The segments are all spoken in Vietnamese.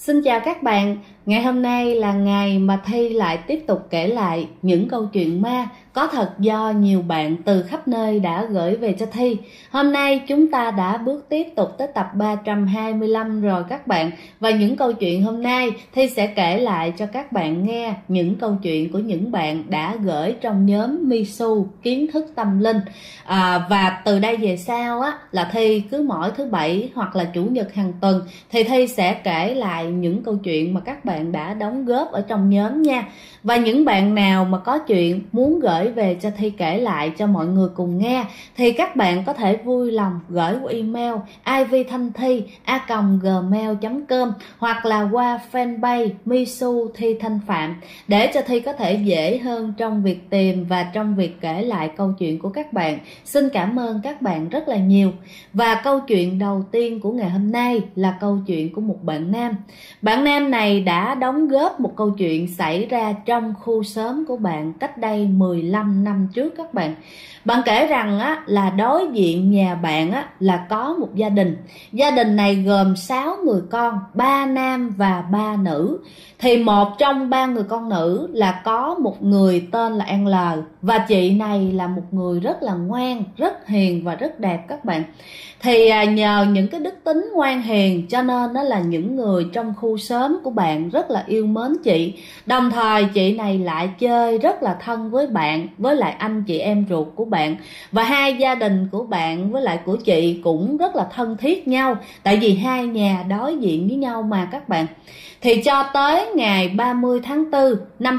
Xin chào các bạn, ngày hôm nay là ngày mà Thi lại tiếp tục kể lại những câu chuyện ma có thật do nhiều bạn từ khắp nơi đã gửi về cho Thi. Hôm nay chúng ta đã bước tiếp tục tới tập 325 rồi các bạn. Và những câu chuyện hôm nay Thi sẽ kể lại cho các bạn nghe những câu chuyện của những bạn đã gửi trong nhóm Misu Kiến Thức Tâm Linh. Và từ đây về sau á, là Thi cứ mỗi thứ Bảy hoặc là Chủ nhật hàng tuần thì Thi sẽ kể lại những câu chuyện mà các bạn đã đóng góp ở trong nhóm nha. Và những bạn nào mà có chuyện muốn gửi về cho Thi kể lại cho mọi người cùng nghe thì các bạn có thể vui lòng gửi qua email ivthanthi@gmail.com hoặc là qua fanpage Misu Thi Thanh Phạm để cho Thi có thể dễ hơn trong việc tìm và trong việc kể lại câu chuyện của các bạn. Xin cảm ơn các bạn rất là nhiều. Và câu chuyện đầu tiên của ngày hôm nay là câu chuyện của một bạn nam. Bạn nam này đã đóng góp một câu chuyện xảy ra trong khu xóm của bạn cách đây 15 năm trước các bạn. Bạn kể rằng á, là đối diện nhà bạn á, là có một gia đình. Gia đình này gồm 6 người con, 3 nam và 3 nữ. Thì một trong 3 người con nữ là có một người tên là An L. Và chị này là một người rất là ngoan, rất hiền và rất đẹp các bạn. Thì nhờ những cái đức tính ngoan hiền cho nên đó là những người trong khu xóm của bạn rất là yêu mến chị. Đồng thời chị này lại chơi rất là thân với bạn, với lại anh chị em ruột của bạn. Và hai gia đình của bạn với lại của chị cũng rất là thân thiết nhau. Tại vì hai nhà đối diện với nhau mà các bạn. Thì cho tới ngày 30 tháng 4 năm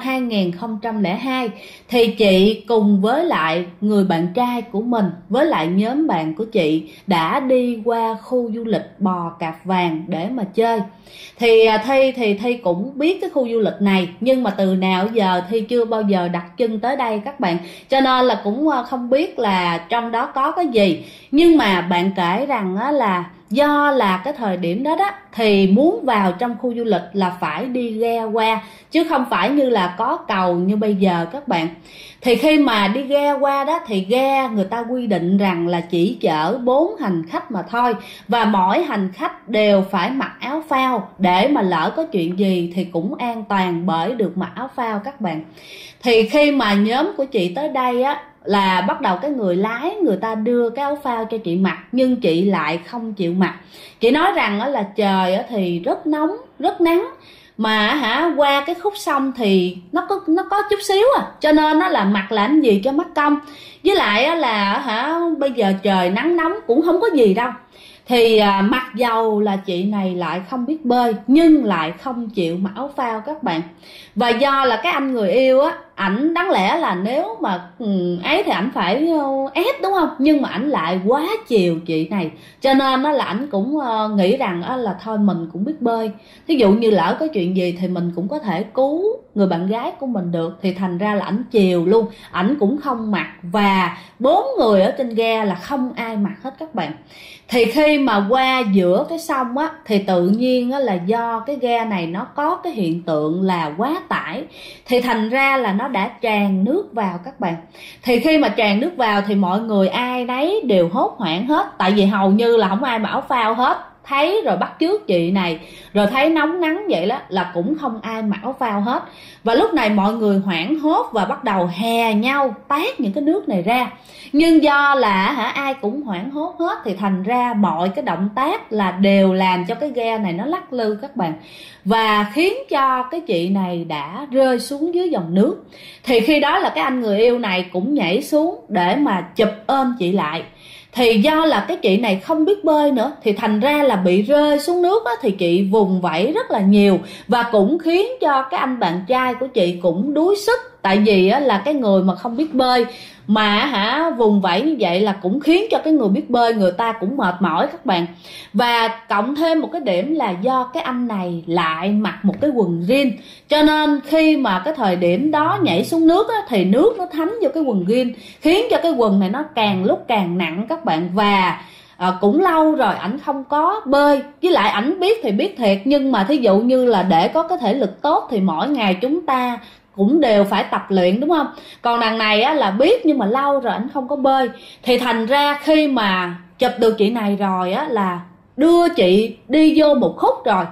2002 thì chị cùng với lại người bạn trai của mình với lại nhóm bạn của chị đã đi qua khu du lịch Bò Cạp Vàng để mà chơi. Thì Thi cũng biết cái khu du lịch này, nhưng mà từ nào giờ Thi chưa bao giờ đặt chân tới đây các bạn, cho nên là cũng không biết là trong đó có cái gì. Nhưng mà bạn kể rằng là do là cái thời điểm đó thì muốn vào trong khu du lịch là phải đi ghe qua, chứ không phải như là có cầu như bây giờ các bạn. Thì khi mà đi ghe qua đó thì ghe người ta quy định rằng là chỉ chở 4 hành khách mà thôi. Và mỗi hành khách đều phải mặc áo phao để mà lỡ có chuyện gì thì cũng an toàn bởi được mặc áo phao các bạn. Thì khi mà nhóm của chị tới đây á, là bắt đầu cái người lái người ta đưa cái áo phao cho chị mặc, nhưng chị lại không chịu mặc. Chị nói rằng là trời thì rất nóng, rất nắng, mà qua cái khúc sông thì nó có chút xíu cho nên nó là mặc làm gì cho mất công. Với lại là bây giờ trời nắng nóng cũng không có gì đâu. Thì mặc dầu là chị này lại không biết bơi nhưng lại không chịu mặc áo phao các bạn. Và do là cái anh người yêu á, ảnh đáng lẽ là nếu mà ấy thì ảnh phải ép đúng không, nhưng mà ảnh lại quá chiều chị này, cho nên là ảnh cũng nghĩ rằng là thôi mình cũng biết bơi, thí dụ như lỡ có chuyện gì thì mình cũng có thể cứu người bạn gái của mình được. Thì thành ra là ảnh chiều luôn, ảnh cũng không mặc. Và 4 người ở trên ghe là không ai mặc hết các bạn. Thì khi mà qua giữa cái sông á, thì tự nhiên á, là do cái ghe này nó có cái hiện tượng là quá tải, thì thành ra là nó đã tràn nước vào các bạn. Thì khi mà tràn nước vào thì mọi người ai nấy đều hốt hoảng hết, tại vì hầu như là không ai mặc áo phao hết. Thấy rồi bắt chước chị này, rồi thấy nóng nắng vậy đó là cũng không ai mặc áo phao hết. Và lúc này mọi người hoảng hốt và bắt đầu hè nhau tát những cái nước này ra. Nhưng do là ai cũng hoảng hốt hết thì thành ra mọi cái động tác là đều làm cho cái ghe này nó lắc lư các bạn, và khiến cho cái chị này đã rơi xuống dưới dòng nước. Thì khi đó là cái anh người yêu này cũng nhảy xuống để mà chụp ôm chị lại. Thì do là cái chị này không biết bơi nữa thì thành ra là bị rơi xuống nước á, thì chị vùng vẫy rất là nhiều. Và cũng khiến cho cái anh bạn trai của chị cũng đuối sức. Tại vì á, là cái người mà không biết bơi mà vùng vẫy như vậy là cũng khiến cho cái người biết bơi người ta cũng mệt mỏi các bạn. Và cộng thêm một cái điểm là do cái anh này lại mặc một cái quần jean, cho nên khi mà cái thời điểm đó nhảy xuống nước á, thì nước nó thấm vô cái quần jean, khiến cho cái quần này nó càng lúc càng nặng các bạn. Và cũng lâu rồi ảnh không có bơi, với lại ảnh biết thì biết thiệt, nhưng mà thí dụ như là để có cái thể lực tốt thì mỗi ngày chúng ta cũng đều phải tập luyện đúng không. Còn đằng này á, là biết nhưng mà lâu rồi ảnh không có bơi. Thì thành ra khi mà chụp được chị này rồi á, là đưa chị đi vô một khúc rồi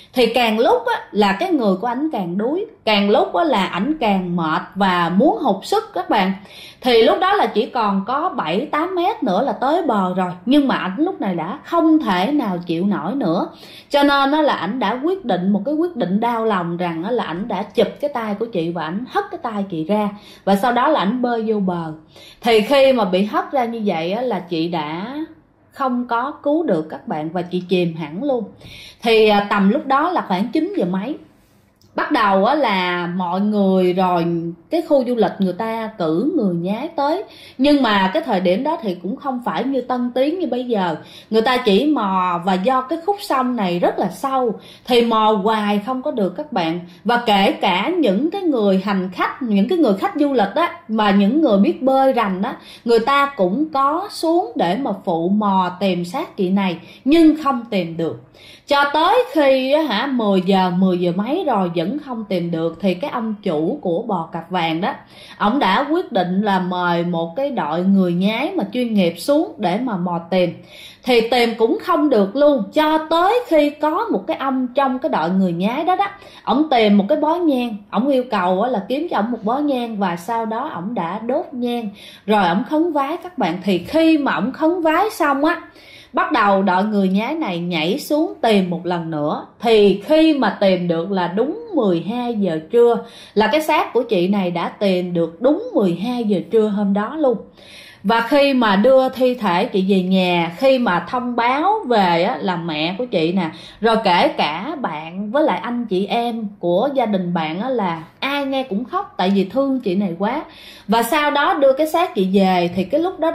Thì càng lúc á, là cái người của ảnh càng đuối, càng lúc á, là ảnh càng mệt và muốn hụt sức các bạn. Thì lúc đó là chỉ còn có 7-8 mét nữa là tới bờ rồi, nhưng mà ảnh lúc này đã không thể nào chịu nổi nữa. Cho nên là ảnh đã quyết định một cái quyết định đau lòng, rằng là ảnh đã chụp cái tay của chị và ảnh hất cái tay chị ra, và sau đó là ảnh bơi vô bờ. Thì khi mà bị hất ra như vậy là chị đã không có cứu được các bạn, và chị chìm hẳn luôn. Thì tầm lúc đó là khoảng 9 giờ mấy, bắt đầu là mọi người rồi cái khu du lịch người ta cử người nhái tới. Nhưng mà cái thời điểm đó thì cũng không phải như tân tiến như bây giờ, người ta chỉ mò, và do cái khúc sông này rất là sâu thì mò hoài không có được các bạn. Và kể cả những cái người hành khách, những cái người khách du lịch á, mà những người biết bơi rành á, người ta cũng có xuống để mà phụ mò tìm xác chị này, nhưng không tìm được. Cho tới khi 10 giờ mấy rồi vẫn không tìm được, thì cái ông chủ của bò cặp vàng đó, ổng đã quyết định là mời một cái đội người nhái mà chuyên nghiệp xuống để mà mò tìm. Thì tìm cũng không được luôn, cho tới khi có một cái ông trong cái đội người nhái đó ổng tìm một cái bó nhang, ổng yêu cầu là kiếm cho ổng một bó nhang, và sau đó ổng đã đốt nhang rồi ổng khấn vái các bạn. Thì khi mà ổng khấn vái xong bắt đầu đội người nhái này nhảy xuống tìm một lần nữa. Thì khi mà tìm được là đúng 12 giờ trưa, là cái xác của chị này đã tìm được đúng 12 giờ trưa hôm đó luôn. Và khi mà đưa thi thể chị về nhà, khi mà thông báo về là mẹ của chị nè, rồi kể cả bạn với lại anh chị em của gia đình bạn là ai nghe cũng khóc, tại vì thương chị này quá. Và sau đó đưa cái xác chị về, thì cái lúc đó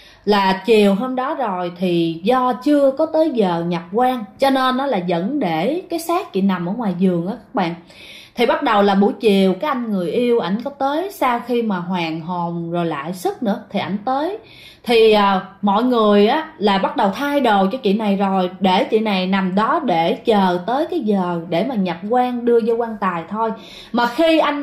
là chiều hôm đó rồi, thì do chưa có tới giờ nhập quan, cho nên nó là vẫn để cái xác chị nằm ở ngoài giường các bạn. Thì bắt đầu là buổi chiều cái anh người yêu ảnh có tới, sau khi mà hoàn hồn rồi lại sức nữa thì ảnh tới. Thì mọi người là bắt đầu thay đồ cho chị này rồi, để chị này nằm đó để chờ tới cái giờ để mà nhập quan đưa vô quan tài thôi. Mà khi anh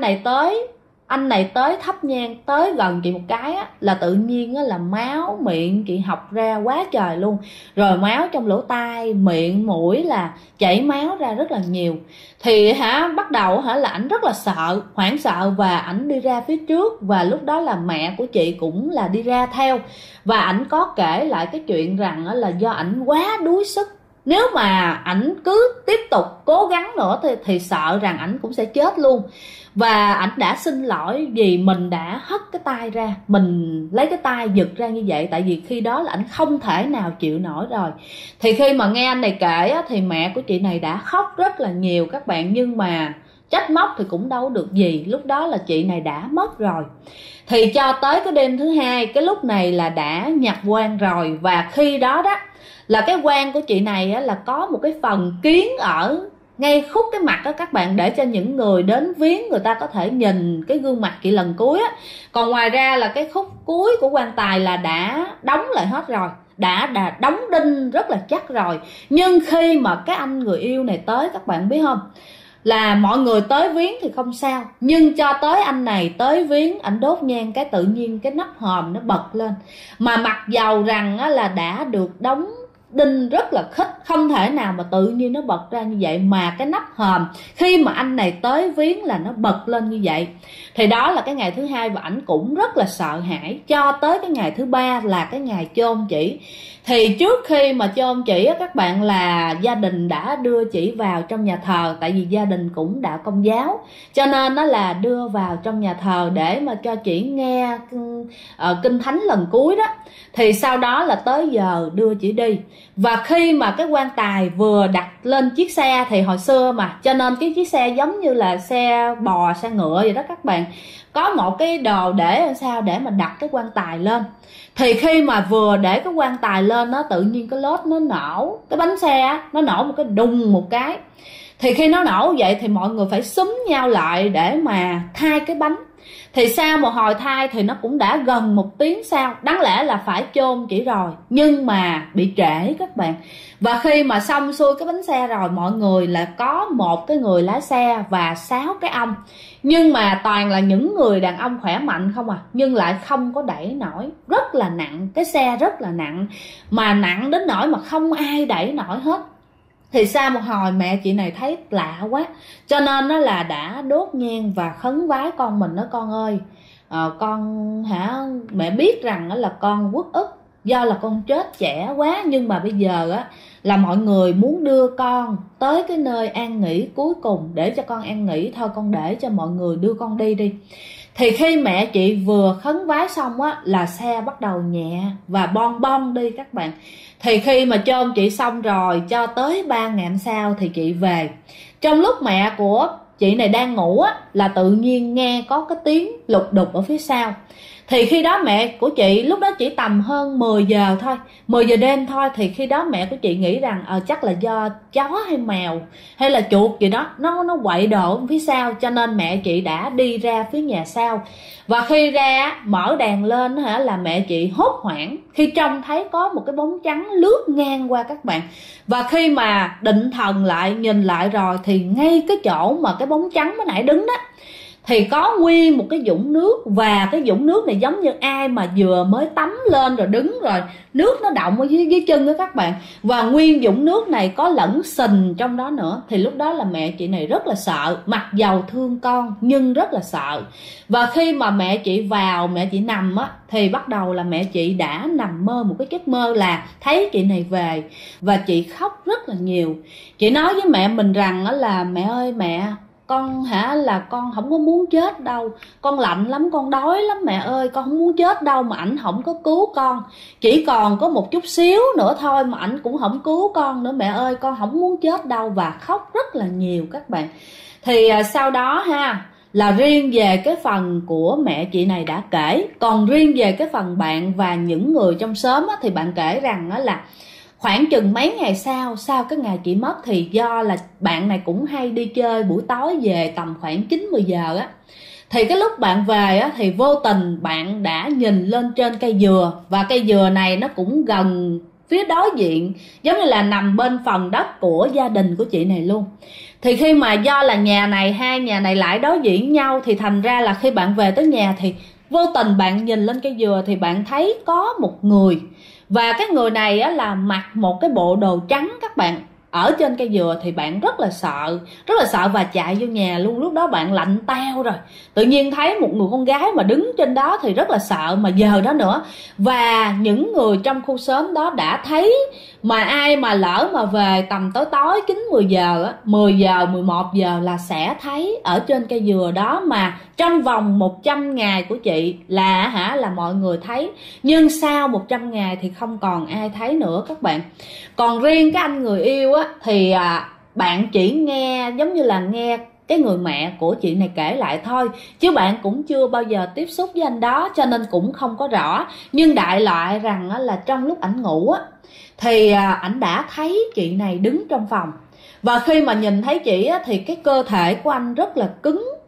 này tới thắp nhang, tới gần chị một cái là tự nhiên là máu miệng chị học ra quá trời luôn. Rồi máu trong lỗ tai, miệng, mũi là chảy máu ra rất là nhiều. Thì bắt đầu là ảnh rất là sợ, hoảng sợ, và ảnh đi ra phía trước. Và lúc đó là mẹ của chị cũng là đi ra theo, và ảnh có kể lại cái chuyện rằng là do ảnh quá đuối sức, nếu mà ảnh cứ tiếp tục cố gắng nữa thì sợ rằng ảnh cũng sẽ chết luôn. Và ảnh đã xin lỗi vì mình đã hất cái tay ra, mình lấy cái tay giật ra như vậy, tại vì khi đó là ảnh không thể nào chịu nổi rồi. Thì khi mà nghe anh này kể thì mẹ của chị này đã khóc rất là nhiều các bạn, nhưng mà trách móc thì cũng đâu được gì, lúc đó là chị này đã mất rồi. Thì cho tới cái đêm thứ hai, cái lúc này là đã nhập quan rồi, và khi đó là cái quan của chị này là có một cái phần kiến ở ngay khúc cái mặt đó các bạn, để cho những người đến viếng người ta có thể nhìn cái gương mặt chị lần cuối Còn ngoài ra là cái khúc cuối của quan tài là đã đóng lại hết rồi, đã đóng đinh rất là chắc rồi. Nhưng khi mà cái anh người yêu này tới, các bạn biết không, là mọi người tới viếng thì không sao, nhưng cho tới anh này tới viếng, ảnh đốt nhang cái tự nhiên cái nắp hòm nó bật lên. Mà mặc dầu rằng là đã được đóng đinh rất là khít, không thể nào mà tự nhiên nó bật ra như vậy, mà cái nắp hòm khi mà anh này tới viếng là nó bật lên như vậy. Thì đó là cái ngày thứ hai, và ảnh cũng rất là sợ hãi. Cho tới cái ngày thứ ba là cái ngày chôn chỉ. Thì trước khi mà chôn chỉ các bạn, là gia đình đã đưa chỉ vào trong nhà thờ, tại vì gia đình cũng đạo Công giáo, cho nên nó là đưa vào trong nhà thờ để mà cho chỉ nghe kinh thánh lần cuối đó. Thì sau đó là tới giờ đưa chỉ đi. Và khi mà cái quan tài vừa đặt lên chiếc xe, thì hồi xưa mà, cho nên cái chiếc xe giống như là xe bò, xe ngựa vậy đó các bạn, có một cái đồ để làm sao để mà đặt cái quan tài lên. Thì khi mà vừa để cái quan tài lên tự nhiên cái lốp nó nổ, cái bánh xe nó nổ một cái đùng một cái. Thì khi nó nổ vậy thì mọi người phải xúm nhau lại để mà thay cái bánh. Thì sau một hồi thai thì nó cũng đã gần 1 tiếng sau, đáng lẽ là phải chôn chỉ rồi, nhưng mà bị trễ các bạn. Và khi mà xong xuôi cái bánh xe rồi, mọi người là có một cái người lái xe và 6 cái ông, nhưng mà toàn là những người đàn ông khỏe mạnh không nhưng lại không có đẩy nổi, rất là nặng, cái xe rất là nặng, mà nặng đến nỗi mà không ai đẩy nổi hết. Thì sau một hồi mẹ chị này thấy lạ quá, cho nên nó là đã đốt nhang và khấn vái con mình. Đó, con ơi, con mẹ biết rằng là con uất ức do là con chết trẻ quá, nhưng mà bây giờ là mọi người muốn đưa con tới cái nơi an nghỉ cuối cùng để cho con an nghỉ, thôi con để cho mọi người đưa con đi đi. Thì khi mẹ chị vừa khấn vái xong là xe bắt đầu nhẹ và bon bon đi các bạn. Thì khi mà chôn chị xong rồi, cho tới 3 ngày hôm sau thì chị về. Trong lúc mẹ của chị này đang ngủ là tự nhiên nghe có cái tiếng lục đục ở phía sau. Thì khi đó mẹ của chị, lúc đó chỉ tầm hơn 10 giờ thôi, 10 giờ đêm thôi. Thì khi đó mẹ của chị nghĩ rằng chắc là do chó hay mèo hay là chuột gì đó nó quậy đồ phía sau, cho nên mẹ chị đã đi ra phía nhà sau. Và khi ra mở đèn lên là mẹ chị hốt hoảng khi trông thấy có một cái bóng trắng lướt ngang qua các bạn. Và khi mà định thần lại nhìn lại rồi thì ngay cái chỗ mà cái bóng trắng mới nãy đứng đó thì có nguyên một cái vũng nước. Và cái vũng nước này giống như ai mà vừa mới tắm lên rồi đứng rồi nước nó đọng ở dưới chân đó các bạn. Và nguyên vũng nước này có lẫn sình trong đó nữa. Thì lúc đó là mẹ chị này rất là sợ, mặc dầu thương con nhưng rất là sợ. Và khi mà mẹ chị vào, mẹ chị nằm thì bắt đầu là mẹ chị đã nằm mơ một cái giấc mơ là thấy chị này về. Và chị khóc rất là nhiều. Chị nói với mẹ mình rằng là mẹ ơi mẹ, con là con không có muốn chết đâu, con lạnh lắm, con đói lắm mẹ ơi, con không muốn chết đâu mà ảnh không có cứu con. Chỉ còn có một chút xíu nữa thôi mà ảnh cũng không cứu con nữa mẹ ơi, con không muốn chết đâu. Và khóc rất là nhiều các bạn. Thì sau đó là riêng về cái phần của mẹ chị này đã kể. Còn riêng về cái phần bạn và những người trong xóm thì bạn kể rằng là khoảng chừng mấy ngày sau cái ngày chị mất, thì do là bạn này cũng hay đi chơi buổi tối về tầm khoảng 9-10 giờ thì cái lúc bạn về thì vô tình bạn đã nhìn lên trên cây dừa. Và cây dừa này nó cũng gần phía đối diện, giống như là nằm bên phần đất của gia đình của chị này luôn. Thì khi mà do là nhà này, hai nhà này lại đối diện nhau, thì thành ra là khi bạn về tới nhà thì vô tình bạn nhìn lên cây dừa thì bạn thấy có một người. Và cái người này là mặc một cái bộ đồ trắng các bạn, ở trên cây dừa. Thì bạn rất là sợ và chạy vô nhà luôn. Lúc đó bạn lạnh teo rồi, tự nhiên thấy một người con gái mà đứng trên đó thì rất là sợ mà giờ đó nữa. Và những người trong khu xóm đó đã thấy, mà ai mà lỡ mà về tầm tối 9-10 giờ 10 giờ 11 giờ là sẽ thấy ở trên cây dừa đó. Mà trong vòng 100 ngày của chị là mọi người thấy, nhưng sau 100 ngày thì không còn ai thấy nữa các bạn. Còn riêng cái anh người yêu thì bạn chỉ nghe, giống như là nghe cái người mẹ của chị này kể lại thôi, chứ bạn cũng chưa bao giờ tiếp xúc với anh đó, cho nên cũng không có rõ. Nhưng đại loại rằng là trong lúc ảnh ngủ thì ảnh đã thấy chị này đứng trong phòng. Và khi mà nhìn thấy chị thì cái cơ thể của anh rất là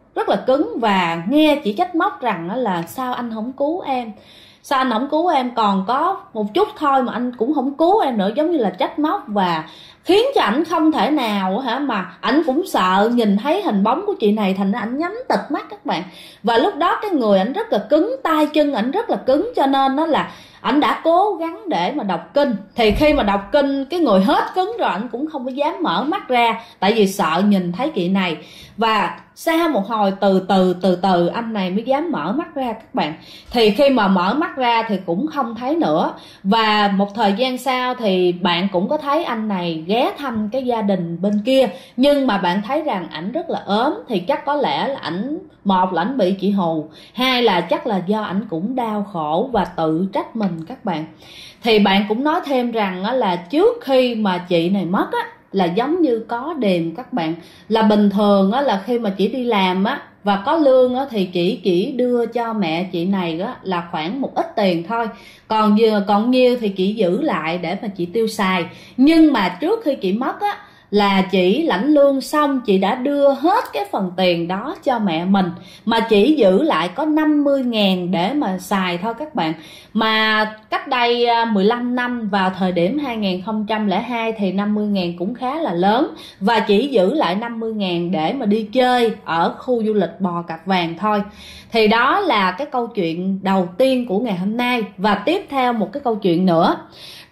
cứng, và nghe chị trách móc rằng là sao anh không cứu em, sao anh không cứu em, còn có một chút thôi mà anh cũng không cứu em nữa, giống như là trách móc. Và khiến cho ảnh không thể nào mà ảnh cũng sợ nhìn thấy hình bóng của chị này, thành ra ảnh nhắm tịt mắt các bạn. Và lúc đó cái người ảnh rất là cứng, tay chân ảnh rất là cứng, cho nên nó là ảnh đã cố gắng để mà đọc kinh. Thì khi mà đọc kinh, cái người hết cứng rồi, ảnh cũng không có dám mở mắt ra, tại vì sợ nhìn thấy chị này. Và sau một hồi từ từ anh này mới dám mở mắt ra các bạn. Thì khi mà mở mắt ra thì cũng không thấy nữa. Và một thời gian sau thì bạn cũng có thấy anh này ghé thăm cái gia đình bên kia, nhưng mà bạn thấy rằng ảnh rất là ốm. Thì chắc có lẽ là ảnh, một là ảnh bị chị hù, hai là chắc là do ảnh cũng đau khổ và tự trách mình các bạn. Thì bạn cũng nói thêm rằng là trước khi mà chị này mất là giống như có điềm các bạn. Là bình thường là khi mà chị đi làm và có lương thì chị chỉ đưa cho mẹ chị này là khoảng một ít tiền thôi, còn nhiêu thì chị giữ lại để mà chị tiêu xài. Nhưng mà trước khi chị mất là chị lãnh lương xong, chị đã đưa hết cái phần tiền đó cho mẹ mình, mà chỉ giữ lại có 50.000 để mà xài thôi các bạn. Mà cách đây 15 năm, vào thời điểm 2002 thì 50.000 cũng khá là lớn, và chỉ giữ lại 50.000 để mà đi chơi ở khu du lịch Bò Cạp Vàng thôi. Thì đó là cái câu chuyện đầu tiên của ngày hôm nay. Và tiếp theo một cái câu chuyện nữa.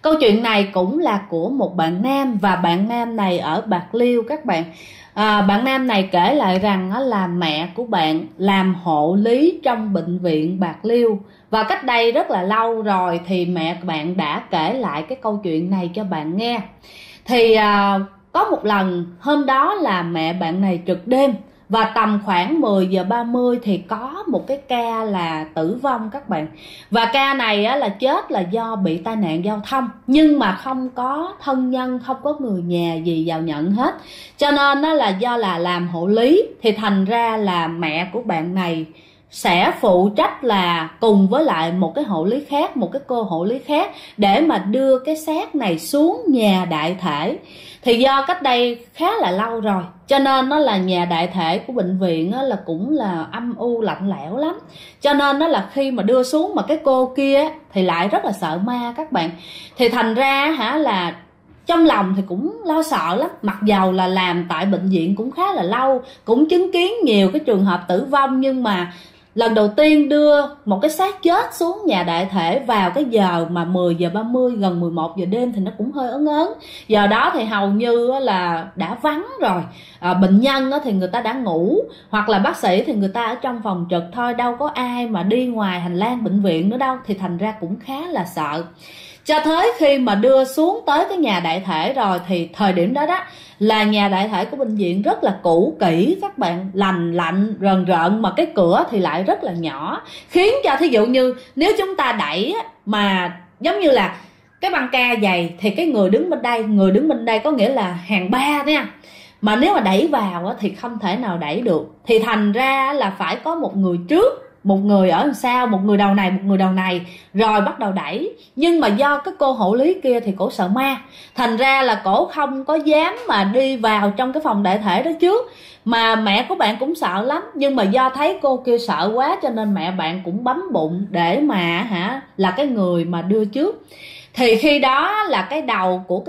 Câu chuyện này cũng là của một bạn nam, và bạn nam này ở Bạc Liêu các bạn. Bạn nam này kể lại rằng là mẹ của bạn làm hộ lý trong bệnh viện Bạc Liêu, và cách đây rất là lâu rồi thì mẹ bạn đã kể lại cái câu chuyện này cho bạn nghe. Thì có một lần hôm đó là mẹ bạn này trực đêm, và tầm khoảng 10 giờ 30 thì có một cái ca là tử vong các bạn. Và ca này là chết là do bị tai nạn giao thông, nhưng mà không có thân nhân, không có người nhà gì vào nhận hết. Cho nên là do là làm hộ lý thì thành ra là mẹ của bạn này sẽ phụ trách là cùng với lại một cái hộ lý khác, một cái cô hộ lý khác, để mà đưa cái xác này xuống nhà đại thể. Thì do cách đây khá là lâu rồi, cho nên nó là nhà đại thể của bệnh viện là cũng là âm u lạnh lẽo lắm. Cho nên nó là khi mà đưa xuống mà cái cô kia thì lại rất là sợ ma các bạn. Thì thành ra là trong lòng thì cũng lo sợ lắm, mặc dầu là làm tại bệnh viện cũng khá là lâu, cũng chứng kiến nhiều cái trường hợp tử vong, nhưng mà lần đầu tiên đưa một cái xác chết xuống nhà đại thể vào cái giờ mà 10 giờ 30, gần 11 giờ đêm thì nó cũng hơi ớn ớn. Giờ đó thì hầu như là đã vắng rồi, bệnh nhân thì người ta đã ngủ, hoặc là bác sĩ thì người ta ở trong phòng trực thôi, đâu có ai mà đi ngoài hành lang bệnh viện nữa đâu. Thì thành ra cũng khá là sợ. Cho tới khi mà đưa xuống tới cái nhà đại thể rồi thì thời điểm đó là nhà đại thể của bệnh viện rất là cũ kỹ các bạn, lành lạnh rờn rợn, mà cái cửa thì lại rất là nhỏ, khiến cho thí dụ như nếu chúng ta đẩy mà giống như là cái băng ca dày thì cái người đứng bên đây có nghĩa là hàng ba đấy nha, mà nếu mà đẩy vào thì không thể nào đẩy được. Thì thành ra là phải có một người trước, một người ở sau, một người đầu này, một người đầu này, rồi bắt đầu đẩy. Nhưng mà do cái cô hộ lý kia thì cổ sợ ma, thành ra là cổ không có dám mà đi vào trong cái phòng đại thể đó trước. Mà mẹ của bạn cũng sợ lắm, nhưng mà do thấy cô kia sợ quá cho nên mẹ bạn cũng bấm bụng để mà là cái người mà đưa trước. Thì khi đó là cái đầu của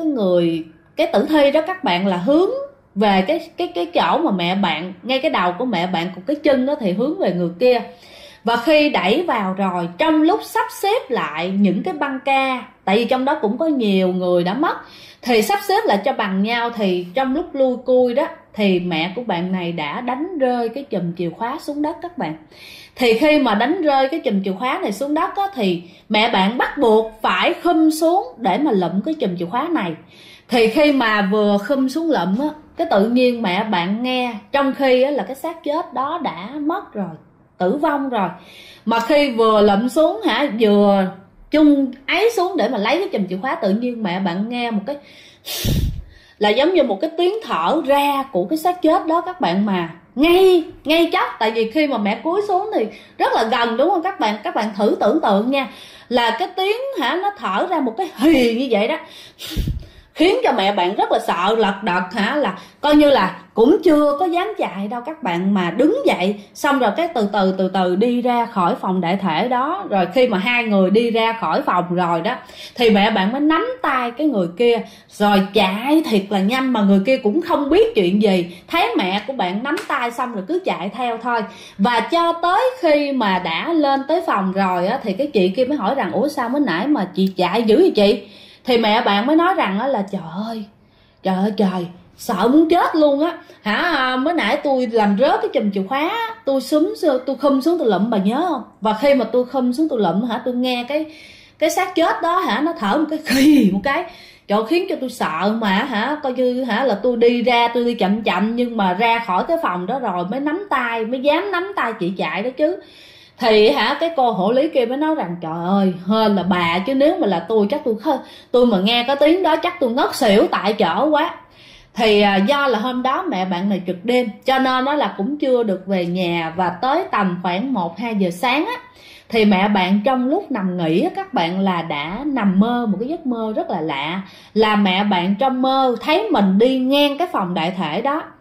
cái tử thi đó các bạn là hướng về cái chỗ mà mẹ bạn, ngay cái đầu của mẹ bạn, còn cái chân đó thì hướng về người kia. Và khi đẩy vào rồi, trong lúc sắp xếp lại những cái băng ca, tại vì trong đó cũng có nhiều người đã mất, thì sắp xếp lại cho bằng nhau, thì trong lúc lui cui đó thì mẹ của bạn này đã đánh rơi cái chùm chìa khóa xuống đất các bạn. Thì khi mà đánh rơi cái chùm chìa khóa này xuống đất thì mẹ bạn bắt buộc phải khum xuống để mà lụm cái chùm chìa khóa này. Thì khi mà vừa khum xuống lụm cái tự nhiên mẹ bạn nghe, trong khi là cái xác chết đó đã mất rồi, tử vong rồi, mà khi vừa lụm xuống vừa chung ấy xuống để mà lấy cái chùm chìa khóa, tự nhiên mẹ bạn nghe một cái là giống như một cái tiếng thở ra của cái xác chết đó các bạn, mà ngay chóc. Tại vì khi mà mẹ cúi xuống thì rất là gần đúng không các bạn thử tưởng tượng nha, là cái tiếng nó thở ra một cái hì như vậy đó, khiến cho mẹ bạn rất là sợ, lật đật là coi như là cũng chưa có dám chạy đâu các bạn, mà đứng dậy xong rồi cái từ từ đi ra khỏi phòng đại thể đó. Rồi khi mà hai người đi ra khỏi phòng rồi đó thì mẹ bạn mới nắm tay cái người kia rồi chạy thiệt là nhanh, mà người kia cũng không biết chuyện gì, thấy mẹ của bạn nắm tay xong rồi cứ chạy theo thôi. Và cho tới khi mà đã lên tới phòng rồi thì cái chị kia mới hỏi rằng ủa sao mới nãy mà chị chạy dữ vậy chị? Thì mẹ bạn mới nói rằng là trời ơi sợ muốn chết luôn mới nãy tôi làm rớt cái chùm chìa khóa, tôi khum xuống tôi lụm, bà nhớ không? Và khi mà tôi khum xuống tôi lụm tôi nghe cái xác chết đó nó thở một cái khì một cái, trời, khiến cho tôi sợ mà coi như là tôi đi chậm nhưng mà ra khỏi cái phòng đó rồi mới dám nắm tay chị chạy đó chứ. Thì cái cô hộ lý kia mới nói rằng trời ơi hên là bà, chứ nếu mà là tôi chắc tôi mà nghe cái tiếng đó chắc tôi ngất xỉu tại chỗ quá. Thì do là hôm đó mẹ bạn này trực đêm cho nên nó là cũng chưa được về nhà, và tới tầm khoảng 1-2 giờ sáng thì mẹ bạn trong lúc nằm nghỉ các bạn là đã nằm mơ một cái giấc mơ rất là lạ, là mẹ bạn trong mơ thấy mình đi ngang cái phòng đại thể đó,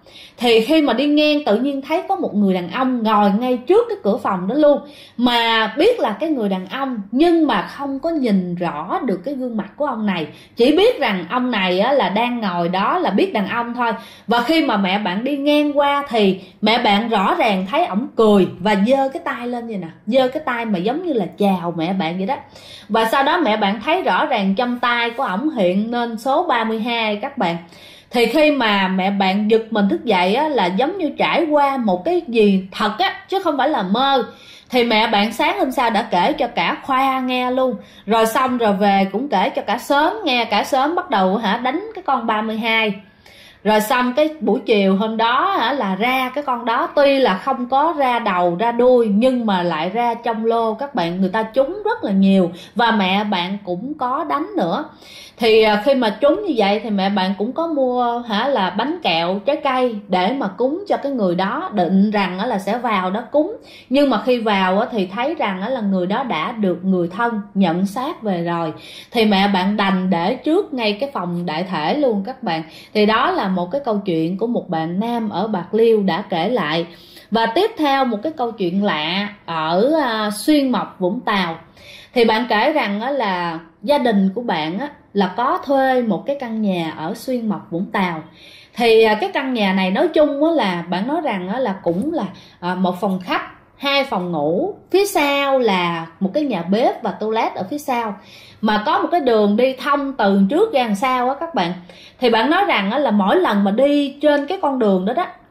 Thì khi mà đi ngang tự nhiên thấy có một người đàn ông ngồi ngay trước cái cửa phòng đó luôn, mà biết là cái người đàn ông nhưng mà không có nhìn rõ được cái gương mặt của ông này, chỉ biết rằng ông này á, là đang ngồi đó, là biết đàn ông thôi. Và khi mà mẹ bạn đi ngang qua thì mẹ bạn rõ ràng thấy ổng cười và giơ cái tay lên vậy nè, giơ cái tay mà giống như là chào mẹ bạn vậy đó. Và sau đó mẹ bạn thấy rõ ràng trong tay của ổng hiện lên số 32 các bạn. Thì khi mà mẹ bạn giật mình thức dậy á, là giống như trải qua một cái gì thật á, chứ không phải là mơ. Thì mẹ bạn sáng hôm sau đã kể cho cả khoa nghe luôn. Rồi xong rồi về cũng kể cho cả xóm nghe, cả xóm bắt đầu đánh cái con 32. Rồi xong cái buổi chiều hôm đó là ra cái con đó, tuy là không có ra đầu ra đuôi nhưng mà lại ra trong lô các bạn, người ta trúng rất là nhiều và mẹ bạn cũng có đánh nữa. Thì khi mà trúng như vậy thì mẹ bạn cũng có mua là bánh kẹo trái cây để mà cúng cho cái người đó, định rằng là sẽ vào đó cúng. Nhưng mà khi vào thì thấy rằng là người đó đã được người thân nhận xác về rồi, thì mẹ bạn đành để trước ngay cái phòng đại thể luôn các bạn. Thì đó là một cái câu chuyện của một bạn nam ở Bạc Liêu đã kể lại. Và tiếp theo một cái câu chuyện lạ ở Xuyên Mộc, Vũng Tàu. Thì bạn kể rằng là gia đình của bạn là có thuê một cái căn nhà ở Xuyên Mộc, Vũng Tàu. Thì cái căn nhà này nói chung là bạn nói rằng là cũng là một phòng khách, 2 phòng ngủ, phía sau là một cái nhà bếp và toilet ở phía sau, mà có một cái đường đi thông từ trước ra đằng sau các bạn. Thì bạn nói rằng là mỗi lần mà đi trên cái con đường đó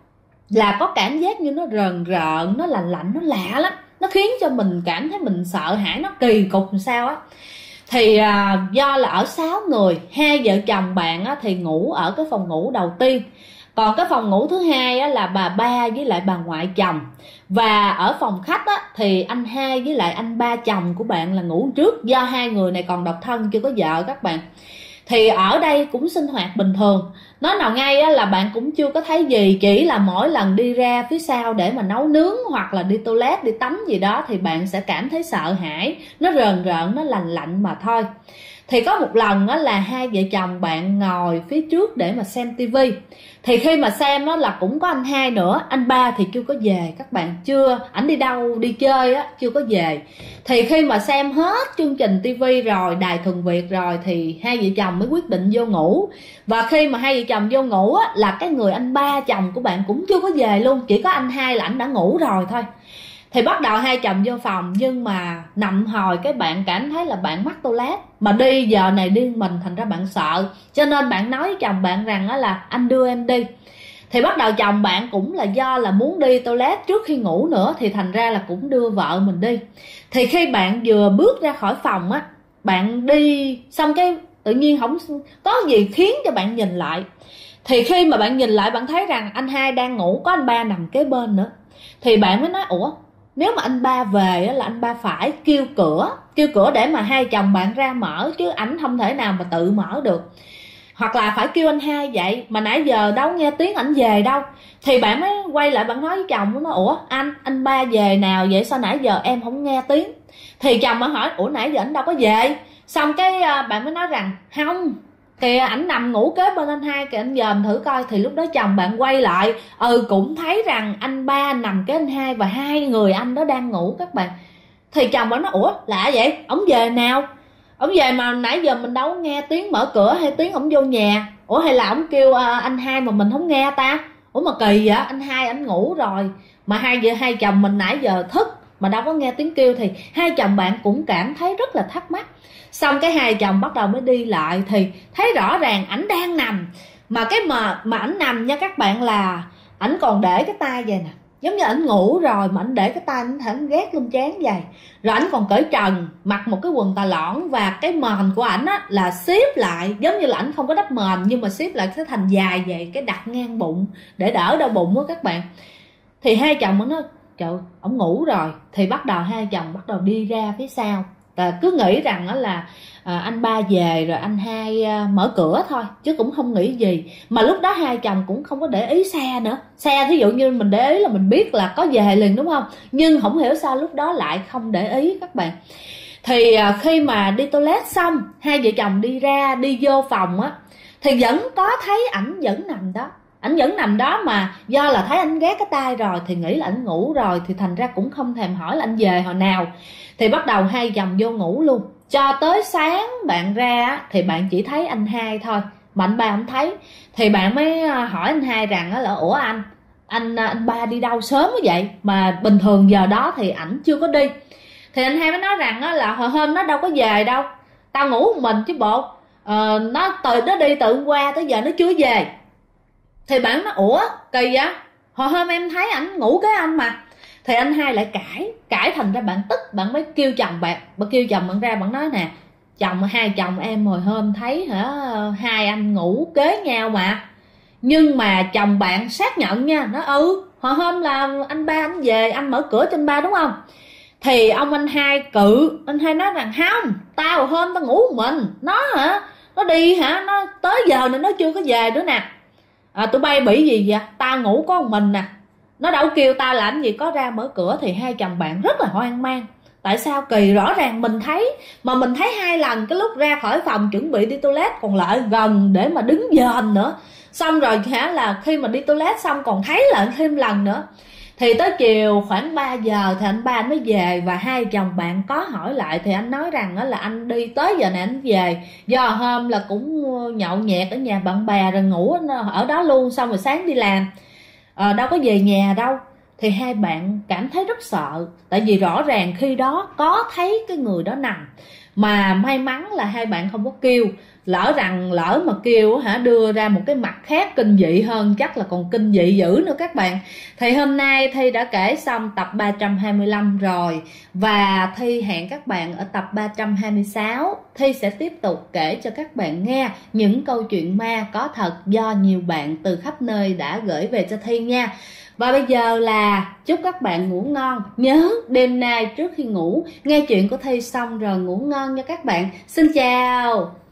là có cảm giác như nó rờn rợn, nó lạnh lạnh, nó lạ lắm, nó khiến cho mình cảm thấy mình sợ hãi, nó kỳ cục làm sao á. Thì do là ở 6 người, 2 vợ chồng bạn thì ngủ ở cái phòng ngủ đầu tiên, còn cái phòng ngủ thứ hai là bà ba với lại bà ngoại chồng. Và ở phòng khách thì anh hai với lại anh ba chồng của bạn là ngủ trước, do 2 người này còn độc thân chưa có vợ các bạn. Thì ở đây cũng sinh hoạt bình thường, nói nào ngay là bạn cũng chưa có thấy gì, chỉ là mỗi lần đi ra phía sau để mà nấu nướng hoặc là đi toilet, đi tắm gì đó thì bạn sẽ cảm thấy sợ hãi, nó rờn rợn, nó lạnh lạnh mà thôi. Thì có một lần là 2 vợ chồng bạn ngồi phía trước để mà xem tivi. Thì khi mà xem là cũng có anh hai nữa, anh ba thì chưa có về các bạn, chưa, ảnh đi đâu đi chơi chưa có về. Thì khi mà xem hết chương trình tivi rồi, đài thuần Việt rồi, thì 2 vợ chồng mới quyết định vô ngủ. Và khi mà 2 vợ chồng vô ngủ là cái người anh ba chồng của bạn cũng chưa có về luôn, chỉ có anh hai là ảnh đã ngủ rồi thôi. Thì bắt đầu 2 chồng vô phòng, nhưng mà nằm hồi cái bạn cảm thấy là bạn mắc toilet, mà đi giờ này đi mình, thành ra bạn sợ, cho nên bạn nói với chồng bạn rằng là anh đưa em đi. Thì bắt đầu chồng bạn cũng là do là muốn đi toilet trước khi ngủ nữa, thì thành ra là cũng đưa vợ mình đi. Thì khi bạn vừa bước ra khỏi phòng bạn đi xong cái tự nhiên không có gì khiến cho bạn nhìn lại. Thì khi mà bạn nhìn lại, bạn thấy rằng anh hai đang ngủ, có anh ba nằm kế bên nữa. Thì bạn mới nói ủa, nếu mà anh ba về là anh ba phải kêu cửa để mà 2 chồng bạn ra mở, chứ ảnh không thể nào mà tự mở được, hoặc là phải kêu anh hai vậy, mà nãy giờ đâu nghe tiếng ảnh về đâu. Thì bạn mới quay lại bạn nói với chồng, nó ủa anh ba về nào vậy, sao nãy giờ em không nghe tiếng? Thì chồng mới hỏi ủa nãy giờ ảnh đâu có về. Xong cái bạn mới nói rằng không, kìa ảnh nằm ngủ kế bên anh hai kìa, anh dòm thử coi. Thì lúc đó chồng bạn quay lại cũng thấy rằng anh ba nằm kế anh hai và 2 người anh đó đang ngủ các bạn. Thì chồng bạn nói ủa lạ vậy, ổng về nào? Ổng về mà nãy giờ mình đâu có nghe tiếng mở cửa hay tiếng ổng vô nhà. Ủa hay là ổng kêu anh hai mà mình không nghe ta? Ủa mà kỳ vậy, anh hai ảnh ngủ rồi mà hai chồng mình nãy giờ thức mà đâu có nghe tiếng kêu. Thì 2 chồng bạn cũng cảm thấy rất là thắc mắc. Xong cái 2 chồng bắt đầu mới đi lại, thì thấy rõ ràng ảnh đang nằm, mà cái mà ảnh nằm nha các bạn, là ảnh còn để cái tay vậy nè, giống như ảnh ngủ rồi mà ảnh để cái tay ảnh ghét lên trán vậy. Rồi ảnh còn cởi trần, mặc một cái quần tà lõn, và cái mền của ảnh là xếp lại, giống như là ảnh không có đắp mền nhưng mà xếp lại cái thành dài vậy, cái đặt ngang bụng để đỡ đau bụng các bạn. Thì 2 chồng mới nói trời, ổng ngủ rồi. Thì bắt đầu 2 chồng bắt đầu đi ra phía sau, cứ nghĩ rằng là anh ba về rồi anh hai mở cửa thôi, chứ cũng không nghĩ gì. Mà lúc đó 2 chồng cũng không có để ý xe nữa. Xe thí dụ như mình để ý là mình biết là có về liền đúng không, nhưng không hiểu sao lúc đó lại không để ý các bạn. Thì khi mà đi toilet xong, 2 vợ chồng đi ra đi vô phòng thì vẫn có thấy ảnh vẫn nằm đó. ảnh vẫn nằm đó, mà do là thấy anh ghét cái tay rồi thì nghĩ là ảnh ngủ rồi, thì thành ra cũng không thèm hỏi là anh về hồi nào. Thì bắt đầu hai chồng vô ngủ luôn, cho tới sáng bạn ra thì bạn chỉ thấy anh hai thôi, mà anh ba không thấy. Thì bạn mới hỏi anh hai rằng là ủa anh ba đi đâu sớm quá vậy, mà bình thường giờ đó thì ảnh chưa có đi. Thì anh hai mới nói rằng là hồi hôm nó đâu có về đâu, tao ngủ một mình chứ bộ. Nó đi từ hôm qua tới giờ nó chưa về. Thì bạn nói ủa kỳ vậy, hồi hôm em thấy ảnh ngủ cái anh mà. Thì anh hai lại cãi thành ra bạn tức, bạn mới kêu chồng bạn kêu chồng bạn ra, bạn nói nè, hai chồng em hồi hôm thấy hai anh ngủ kế nhau mà. Nhưng mà chồng bạn xác nhận nha, nó hồi hôm là anh ba anh về, anh mở cửa cho anh ba đúng không. Thì anh hai nói rằng không, tao hồi hôm tao ngủ một mình, nó đi nó tới giờ này nó chưa có về nữa nè. Tụi bay bị gì vậy, tao ngủ có một mình nè, nó đâu kêu tao làm gì có ra mở cửa. Thì hai chồng bạn rất là hoang mang, tại sao kỳ, rõ ràng mình thấy, mà mình thấy hai lần, cái lúc ra khỏi phòng chuẩn bị đi toilet còn lại gần để mà đứng dòm nữa, xong rồi là khi mà đi toilet xong còn thấy lại thêm lần nữa. Thì tới chiều khoảng 3 giờ thì anh ba anh mới về, và hai chồng bạn có hỏi lại thì anh nói rằng là anh đi tới giờ này anh về, do hôm là cũng nhậu nhẹt ở nhà bạn bè rồi ngủ ở đó luôn, xong rồi sáng đi làm, đâu có về nhà đâu. Thì hai bạn cảm thấy rất sợ, tại vì rõ ràng khi đó có thấy cái người đó nằm, mà may mắn là hai bạn không có kêu. Lỡ mà kêu đưa ra một cái mặt khác kinh dị hơn, chắc là còn kinh dị dữ nữa các bạn. Thì hôm nay Thi đã kể xong tập 325 rồi, và Thi hẹn các bạn ở tập 326. Thi sẽ tiếp tục kể cho các bạn nghe những câu chuyện ma có thật do nhiều bạn từ khắp nơi đã gửi về cho Thi nha. Và bây giờ là chúc các bạn ngủ ngon. Nhớ đêm nay trước khi ngủ nghe chuyện của Thi xong rồi ngủ ngon nha các bạn. Xin chào.